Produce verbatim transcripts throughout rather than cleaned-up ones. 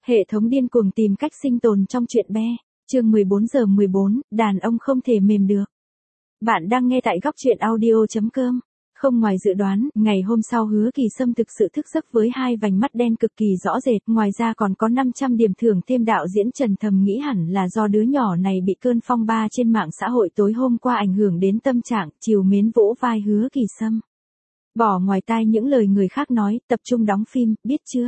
Hệ thống điên cuồng tìm cách sinh tồn trong chuyện be. Chương mười bốn giờ mười bốn, đàn ông không thể mềm được. Bạn đang nghe tại góc truyện audio chấm com. Không ngoài dự đoán, ngày hôm sau Hứa Kỳ Sâm thực sự thức giấc với hai vành mắt đen cực kỳ rõ rệt, ngoài ra còn có năm trăm điểm thưởng thêm. Đạo diễn Trần thầm nghĩ hẳn là do đứa nhỏ này bị cơn phong ba trên mạng xã hội tối hôm qua ảnh hưởng đến tâm trạng, trìu mến vỗ vai Hứa Kỳ Sâm. Bỏ ngoài tai những lời người khác nói, tập trung đóng phim, biết chưa?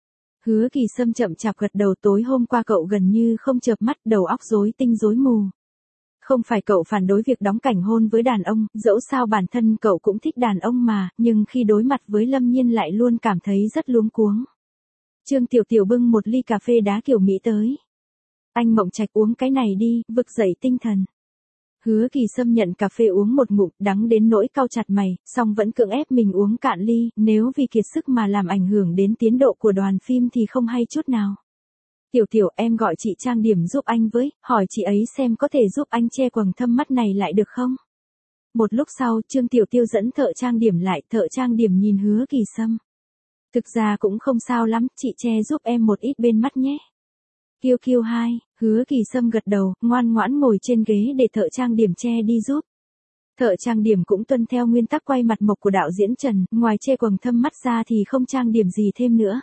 Hứa Kỳ Sâm chậm chạp gật đầu. Tối hôm qua cậu gần như không chợp mắt, đầu óc rối tinh rối mù. Không phải cậu phản đối việc đóng cảnh hôn với đàn ông, dẫu sao bản thân cậu cũng thích đàn ông mà, nhưng khi đối mặt với Lâm Nhiên lại luôn cảm thấy rất luống cuống. Trương Tiểu Tiểu bưng một ly cà phê đá kiểu Mỹ tới. Anh Mộng Trạch uống cái này đi, vực dậy tinh thần. Hứa Kỳ Sâm nhận cà phê uống một ngụm, đắng đến nỗi cau chặt mày, song vẫn cưỡng ép mình uống cạn ly, nếu vì kiệt sức mà làm ảnh hưởng đến tiến độ của đoàn phim thì không hay chút nào. Tiểu Tiểu, em gọi chị trang điểm giúp anh với, hỏi chị ấy xem có thể giúp anh che quầng thâm mắt này lại được không? Một lúc sau, Trương Tiểu Tiêu dẫn thợ trang điểm lại, thợ trang điểm nhìn Hứa Kỳ Sâm. Thực ra cũng không sao lắm, chị che giúp em một ít bên mắt nhé. Kiêu kiêu hai, Hứa Kỳ Sâm gật đầu, ngoan ngoãn ngồi trên ghế để thợ trang điểm che đi giúp. Thợ trang điểm cũng tuân theo nguyên tắc quay mặt mộc của đạo diễn Trần, ngoài che quầng thâm mắt ra thì không trang điểm gì thêm nữa.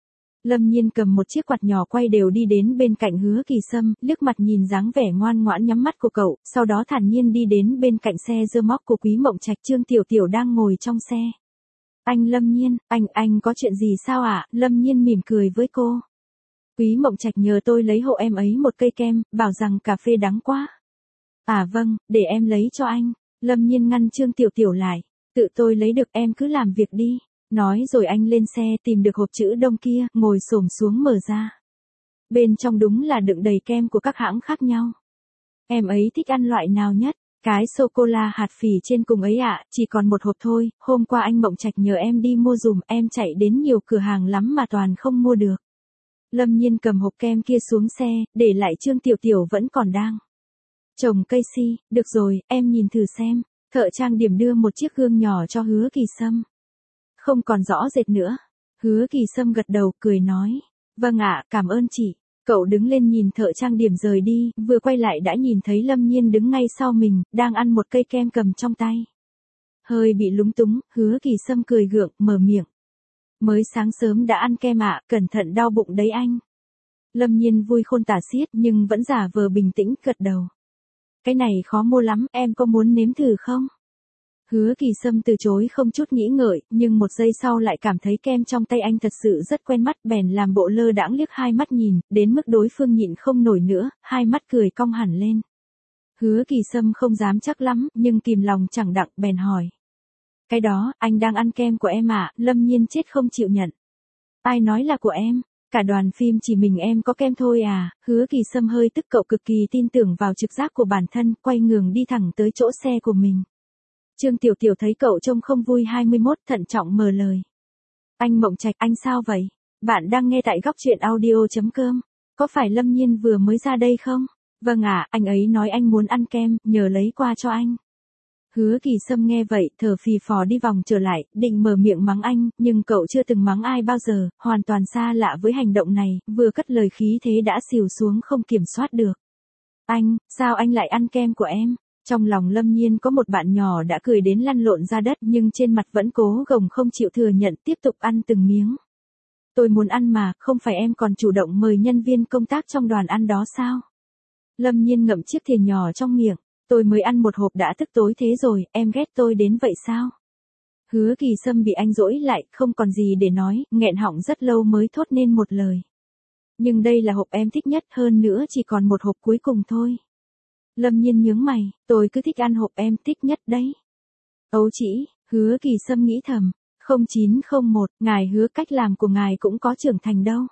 Lâm Nhiên cầm một chiếc quạt nhỏ quay đều đi đến bên cạnh Hứa Kỳ Sâm, liếc mặt nhìn dáng vẻ ngoan ngoãn nhắm mắt của cậu, sau đó thản nhiên đi đến bên cạnh xe rơ móc của Quý Mộng Trạch. Trương Tiểu Tiểu đang ngồi trong xe. Anh Lâm Nhiên, anh, anh có chuyện gì sao ạ? À? Lâm Nhiên mỉm cười với cô. Quý Mộng Trạch nhờ tôi lấy hộ em ấy một cây kem, bảo rằng cà phê đắng quá. À vâng, để em lấy cho anh. Lâm Nhiên ngăn Trương Tiểu Tiểu lại. Tự tôi lấy được, em cứ làm việc đi. Nói rồi anh lên xe tìm được hộp chữ đông kia, ngồi xổm xuống mở ra. Bên trong đúng là đựng đầy kem của các hãng khác nhau. Em ấy thích ăn loại nào nhất? Cái sô-cô-la hạt phỉ trên cùng ấy ạ, à, chỉ còn một hộp thôi, hôm qua anh Mộng Trạch nhờ em đi mua dùm, em chạy đến nhiều cửa hàng lắm mà toàn không mua được. Lâm Nhiên cầm hộp kem kia xuống xe, để lại Trương Tiểu Tiểu vẫn còn đang trồng cây si. Được rồi, em nhìn thử xem. Thợ trang điểm đưa một chiếc gương nhỏ cho Hứa Kỳ Sâm. Không còn rõ rệt nữa. Hứa Kỳ Sâm gật đầu, cười nói. Vâng ạ, cảm ơn chị. Cậu đứng lên nhìn thợ trang điểm rời đi, vừa quay lại đã nhìn thấy Lâm Nhiên đứng ngay sau mình, đang ăn một cây kem cầm trong tay. Hơi bị lúng túng, Hứa Kỳ Sâm cười gượng, mở miệng. Mới sáng sớm đã ăn kem ạ, cẩn thận đau bụng đấy anh. Lâm Nhiên vui khôn tả xiết nhưng vẫn giả vờ bình tĩnh, gật đầu. Cái này khó mua lắm, em có muốn nếm thử không? Hứa Kỳ Sâm từ chối không chút nghĩ ngợi, nhưng một giây sau lại cảm thấy kem trong tay anh thật sự rất quen mắt, bèn làm bộ lơ đãng liếc hai mắt nhìn, đến mức đối phương nhịn không nổi nữa, hai mắt cười cong hẳn lên. Hứa Kỳ Sâm không dám chắc lắm, nhưng kìm lòng chẳng đặng, bèn hỏi. Cái đó, anh đang ăn kem của em à? Lâm Nhiên chết không chịu nhận. Ai nói là của em? Cả đoàn phim chỉ mình em có kem thôi à? Hứa Kỳ Sâm hơi tức, cậu cực kỳ tin tưởng vào trực giác của bản thân, quay ngường đi thẳng tới chỗ xe của mình. Trương Tiểu Tiểu thấy cậu trông không vui hai mươi mốt, thận trọng mở lời. Anh Mộng Trạch, anh sao vậy? Bạn đang nghe tại góc truyện audio chấm com. Có phải Lâm Nhiên vừa mới ra đây không? Vâng ạ, à, anh ấy nói anh muốn ăn kem, nhờ lấy qua cho anh. Hứa Kỳ Sâm nghe vậy, thở phì phò đi vòng trở lại, định mở miệng mắng anh, nhưng cậu chưa từng mắng ai bao giờ, hoàn toàn xa lạ với hành động này, vừa cất lời khí thế đã xìu xuống không kiểm soát được. Anh, sao anh lại ăn kem của em? Trong lòng Lâm Nhiên có một bạn nhỏ đã cười đến lăn lộn ra đất, nhưng trên mặt vẫn cố gồng không chịu thừa nhận, tiếp tục ăn từng miếng. Tôi muốn ăn mà, không phải em còn chủ động mời nhân viên công tác trong đoàn ăn đó sao? Lâm Nhiên ngậm chiếc thìa nhỏ trong miệng. Tôi mới ăn một hộp đã tức tối thế rồi, em ghét tôi đến vậy sao? Hứa Kỳ Sâm bị anh dỗi lại, không còn gì để nói, nghẹn họng rất lâu mới thốt nên một lời. Nhưng đây là hộp em thích nhất, hơn nữa chỉ còn một hộp cuối cùng thôi. Lâm Nhiên nhướng mày, tôi cứ thích ăn hộp em thích nhất đấy. Ấu chỉ, Hứa Kỳ Sâm nghĩ thầm, không chín không một, ngài hứa cách làm của ngài cũng có trưởng thành đâu.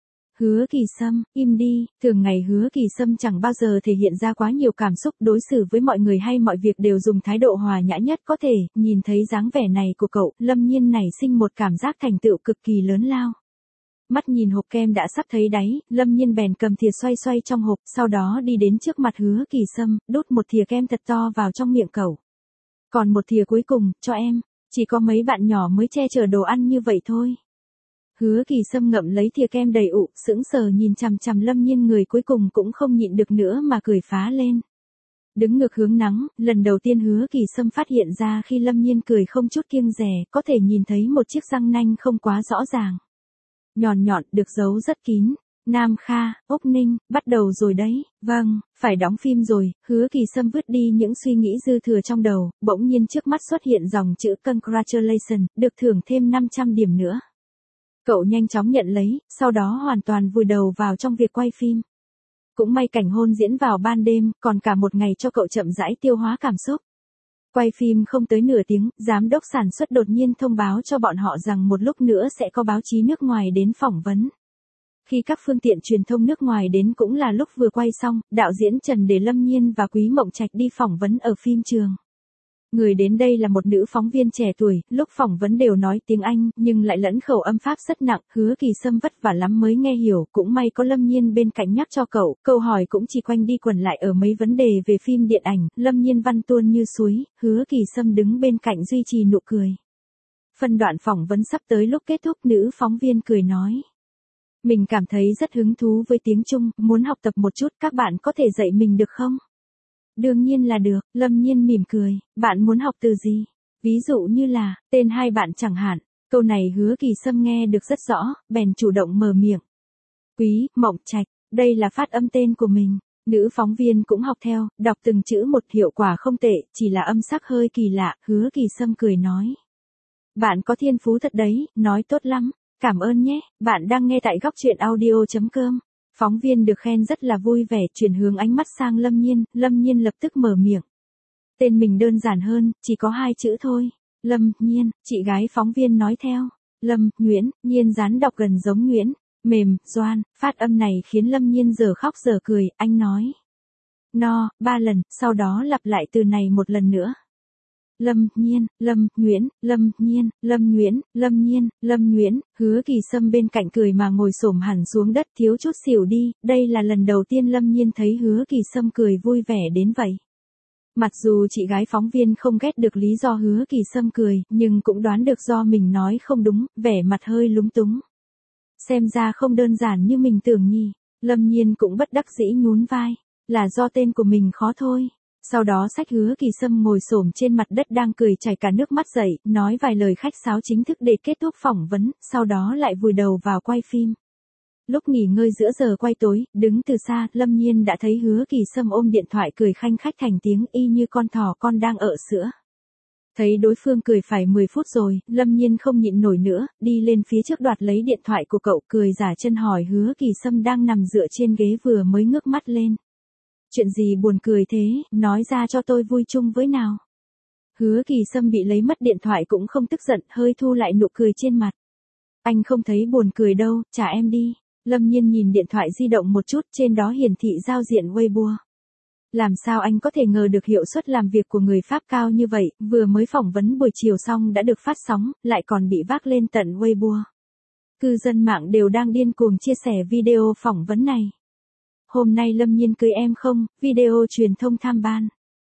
Hứa Kỳ Sâm, im đi, thường ngày Hứa Kỳ Sâm chẳng bao giờ thể hiện ra quá nhiều cảm xúc, đối xử với mọi người hay mọi việc đều dùng thái độ hòa nhã nhất có thể, nhìn thấy dáng vẻ này của cậu, Lâm Nhiên nảy sinh một cảm giác thành tựu cực kỳ lớn lao. Mắt nhìn hộp kem đã sắp thấy đáy, Lâm Nhiên bèn cầm thìa xoay xoay trong hộp, sau đó đi đến trước mặt Hứa Kỳ Sâm, đút một thìa kem thật to vào trong miệng cậu. Còn một thìa cuối cùng, cho em, chỉ có mấy bạn nhỏ mới che chở đồ ăn như vậy thôi. Hứa Kỳ Sâm ngậm lấy thìa kem đầy ụ, sững sờ nhìn chằm chằm Lâm Nhiên, người cuối cùng cũng không nhịn được nữa mà cười phá lên. Đứng ngược hướng nắng, lần đầu tiên Hứa Kỳ Sâm phát hiện ra khi Lâm Nhiên cười không chút kiêng dè, có thể nhìn thấy một chiếc răng nanh không quá rõ ràng. Nhọn nhọn, được giấu rất kín. Nam Kha, Úc Ninh, bắt đầu rồi đấy. Vâng, phải đóng phim rồi. Hứa Kỳ Sâm vứt đi những suy nghĩ dư thừa trong đầu, bỗng nhiên trước mắt xuất hiện dòng chữ Congratulations, được thưởng thêm năm trăm điểm nữa. Cậu nhanh chóng nhận lấy, sau đó hoàn toàn vùi đầu vào trong việc quay phim. Cũng may cảnh hôn diễn vào ban đêm, còn cả một ngày cho cậu chậm rãi tiêu hóa cảm xúc. Quay phim không tới nửa tiếng, giám đốc sản xuất đột nhiên thông báo cho bọn họ rằng một lúc nữa sẽ có báo chí nước ngoài đến phỏng vấn. Khi các phương tiện truyền thông nước ngoài đến cũng là lúc vừa quay xong, đạo diễn Trần Đề, Lâm Nhiên và Quý Mộng Trạch đi phỏng vấn ở phim trường. Người đến đây là một nữ phóng viên trẻ tuổi, lúc phỏng vấn đều nói tiếng Anh, nhưng lại lẫn khẩu âm Pháp rất nặng, Hứa Kỳ Sâm vất vả lắm mới nghe hiểu, cũng may có Lâm Nhiên bên cạnh nhắc cho cậu, câu hỏi cũng chỉ quanh đi quẩn lại ở mấy vấn đề về phim điện ảnh, Lâm Nhiên văn tuôn như suối, Hứa Kỳ Sâm đứng bên cạnh duy trì nụ cười. Phân đoạn phỏng vấn sắp tới lúc kết thúc, nữ phóng viên cười nói. Mình cảm thấy rất hứng thú với tiếng Trung, muốn học tập một chút, các bạn có thể dạy mình được không? Đương nhiên là được, Lâm Nhiên mỉm cười, bạn muốn học từ gì? Ví dụ như là, tên hai bạn chẳng hạn, câu này Hứa Kỳ Sâm nghe được rất rõ, bèn chủ động mở miệng. Quý Mộng Trạch, đây là phát âm tên của mình. Nữ phóng viên cũng học theo, đọc từng chữ một, hiệu quả không tệ, chỉ là âm sắc hơi kỳ lạ, Hứa Kỳ Sâm cười nói. Bạn có thiên phú thật đấy, nói tốt lắm, cảm ơn nhé, bạn đang nghe tại góc truyện audio chấm com. Phóng viên được khen rất là vui vẻ, chuyển hướng ánh mắt sang Lâm Nhiên, Lâm Nhiên lập tức mở miệng. Tên mình đơn giản hơn, chỉ có hai chữ thôi. Lâm Nhiên, chị gái phóng viên nói theo. Lâm, Nguyễn, Nhiên dán đọc gần giống Nguyễn, mềm, doan, phát âm này khiến Lâm Nhiên giờ khóc giờ cười, anh nói. No, ba lần, sau đó lặp lại từ này một lần nữa. Lâm Nhiên, Lâm Nguyễn, Lâm Nhiên, Lâm Nguyễn, Lâm Nhiên, Lâm Nguyễn, Hứa Kỳ Sâm bên cạnh cười mà ngồi xổm hẳn xuống đất, thiếu chút xỉu đi, đây là lần đầu tiên Lâm Nhiên thấy Hứa Kỳ Sâm cười vui vẻ đến vậy. Mặc dù chị gái phóng viên không ghét được lý do Hứa Kỳ Sâm cười, nhưng cũng đoán được do mình nói không đúng, vẻ mặt hơi lúng túng. Xem ra không đơn giản như mình tưởng nhỉ. Lâm Nhiên cũng bất đắc dĩ nhún vai, là do tên của mình khó thôi. Sau đó xách Hứa Kỳ Sâm ngồi xổm trên mặt đất đang cười chảy cả nước mắt dậy, nói vài lời khách sáo chính thức để kết thúc phỏng vấn, sau đó lại vùi đầu vào quay phim. Lúc nghỉ ngơi giữa giờ quay tối, đứng từ xa, Lâm Nhiên đã thấy Hứa Kỳ Sâm ôm điện thoại cười khanh khách thành tiếng y như con thỏ con đang ợ sữa. Thấy đối phương cười phải mười phút rồi, Lâm Nhiên không nhịn nổi nữa, đi lên phía trước đoạt lấy điện thoại của cậu, cười giả chân hỏi Hứa Kỳ Sâm đang nằm dựa trên ghế vừa mới ngước mắt lên. Chuyện gì buồn cười thế, nói ra cho tôi vui chung với nào. Hứa Kỳ Sâm bị lấy mất điện thoại cũng không tức giận, hơi thu lại nụ cười trên mặt. Anh không thấy buồn cười đâu, trả em đi. Lâm Nhiên nhìn điện thoại di động một chút, trên đó hiển thị giao diện Weibo. Làm sao anh có thể ngờ được hiệu suất làm việc của người Pháp cao như vậy, vừa mới phỏng vấn buổi chiều xong đã được phát sóng, lại còn bị vác lên tận Weibo. Cư dân mạng đều đang điên cuồng chia sẻ video phỏng vấn này. Hôm nay Lâm Nhiên cưới em không, video truyền thông tham ban.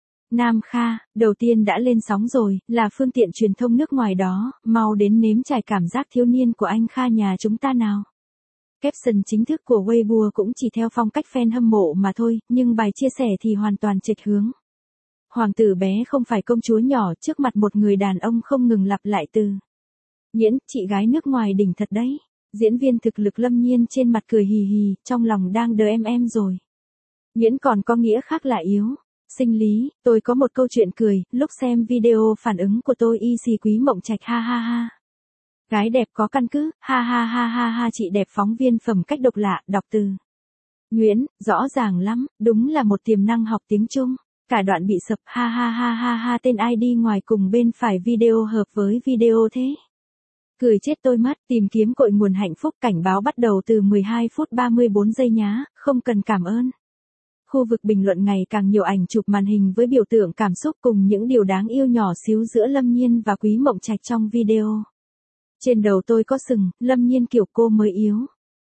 Nam Kha, đầu tiên đã lên sóng rồi, là phương tiện truyền thông nước ngoài đó, mau đến nếm trải cảm giác thiếu niên của anh Kha nhà chúng ta nào. Caption chính thức của Weibo cũng chỉ theo phong cách fan hâm mộ mà thôi, nhưng bài chia sẻ thì hoàn toàn chệch hướng. Hoàng tử bé không phải công chúa nhỏ, trước mặt một người đàn ông không ngừng lặp lại từ. Nhiễn, chị gái nước ngoài đỉnh thật đấy. Diễn viên thực lực Lâm Nhiên trên mặt cười hì hì, trong lòng đang đờ em em rồi. Nhiễn còn có nghĩa khác là yếu. Sinh lý, tôi có một câu chuyện cười, lúc xem video phản ứng của tôi y xì Quý Mộng Trạch ha ha ha. Gái đẹp có căn cứ, ha ha ha ha ha chị đẹp phóng viên phẩm cách độc lạ, đọc từ. Nguyễn, rõ ràng lắm, đúng là một tiềm năng học tiếng Trung. Cả đoạn bị sập, ha ha ha ha ha tên i đê ngoài cùng bên phải video hợp với video thế. Cười chết tôi mất, tìm kiếm cội nguồn hạnh phúc, cảnh báo bắt đầu từ mười hai phút ba mươi bốn giây nhá, không cần cảm ơn. Khu vực bình luận ngày càng nhiều ảnh chụp màn hình với biểu tượng cảm xúc cùng những điều đáng yêu nhỏ xíu giữa Lâm Nhiên và Quý Mộng Trạch trong video. Trên đầu tôi có sừng, Lâm Nhiên kiểu cô mới yếu.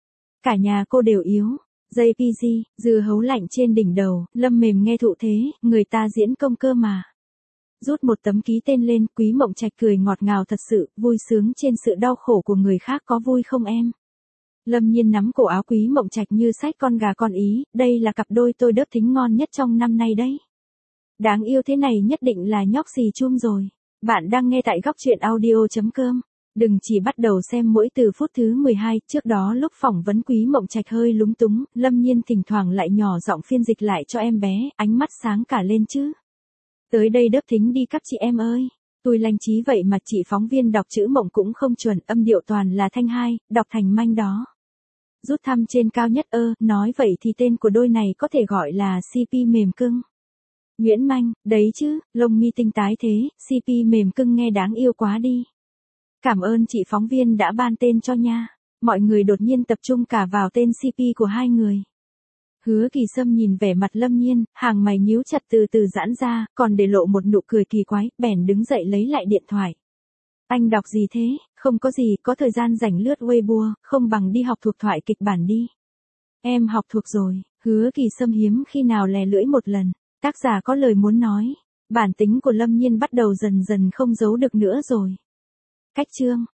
Cả nhà cô đều yếu. jê pê giê, dưa hấu lạnh trên đỉnh đầu, Lâm mềm nghe thụ thế, người ta diễn công cơ mà. Rút một tấm ký tên lên, Quý Mộng Trạch cười ngọt ngào thật sự, vui sướng trên sự đau khổ của người khác có vui không em? Lâm Nhiên nắm cổ áo Quý Mộng Trạch như sách con gà con ý, đây là cặp đôi tôi đớp thính ngon nhất trong năm nay đấy. Đáng yêu thế này nhất định là nhóc xì chum rồi. Bạn đang nghe tại góc truyện audio.com. Đừng chỉ bắt đầu xem mỗi từ phút thứ mười hai, trước đó lúc phỏng vấn Quý Mộng Trạch hơi lúng túng, Lâm Nhiên thỉnh thoảng lại nhỏ giọng phiên dịch lại cho em bé, ánh mắt sáng cả lên chứ. Tới đây đớp thính đi các chị em ơi. Tôi lanh trí vậy mà chị phóng viên đọc chữ mộng cũng không chuẩn, âm điệu toàn là thanh hai, đọc thành manh đó. Rút thăm trên cao nhất ơ, nói vậy thì tên của đôi này có thể gọi là xê pê mềm cưng. Nguyễn Manh, đấy chứ, lông mi tinh tái thế, xê pê mềm cưng nghe đáng yêu quá đi. Cảm ơn chị phóng viên đã ban tên cho nha. Mọi người đột nhiên tập trung cả vào tên xê pê của hai người. Hứa Kỳ Sâm nhìn vẻ mặt Lâm Nhiên, hàng mày nhíu chặt từ từ giãn ra, còn để lộ một nụ cười kỳ quái, bèn đứng dậy lấy lại điện thoại. Anh đọc gì thế? Không có gì, có thời gian rảnh lướt Weibo, không bằng đi học thuộc thoại kịch bản đi. Em học thuộc rồi, Hứa Kỳ Sâm hiếm khi nào lè lưỡi một lần. Tác giả có lời muốn nói. Bản tính của Lâm Nhiên bắt đầu dần dần không giấu được nữa rồi. Cách chương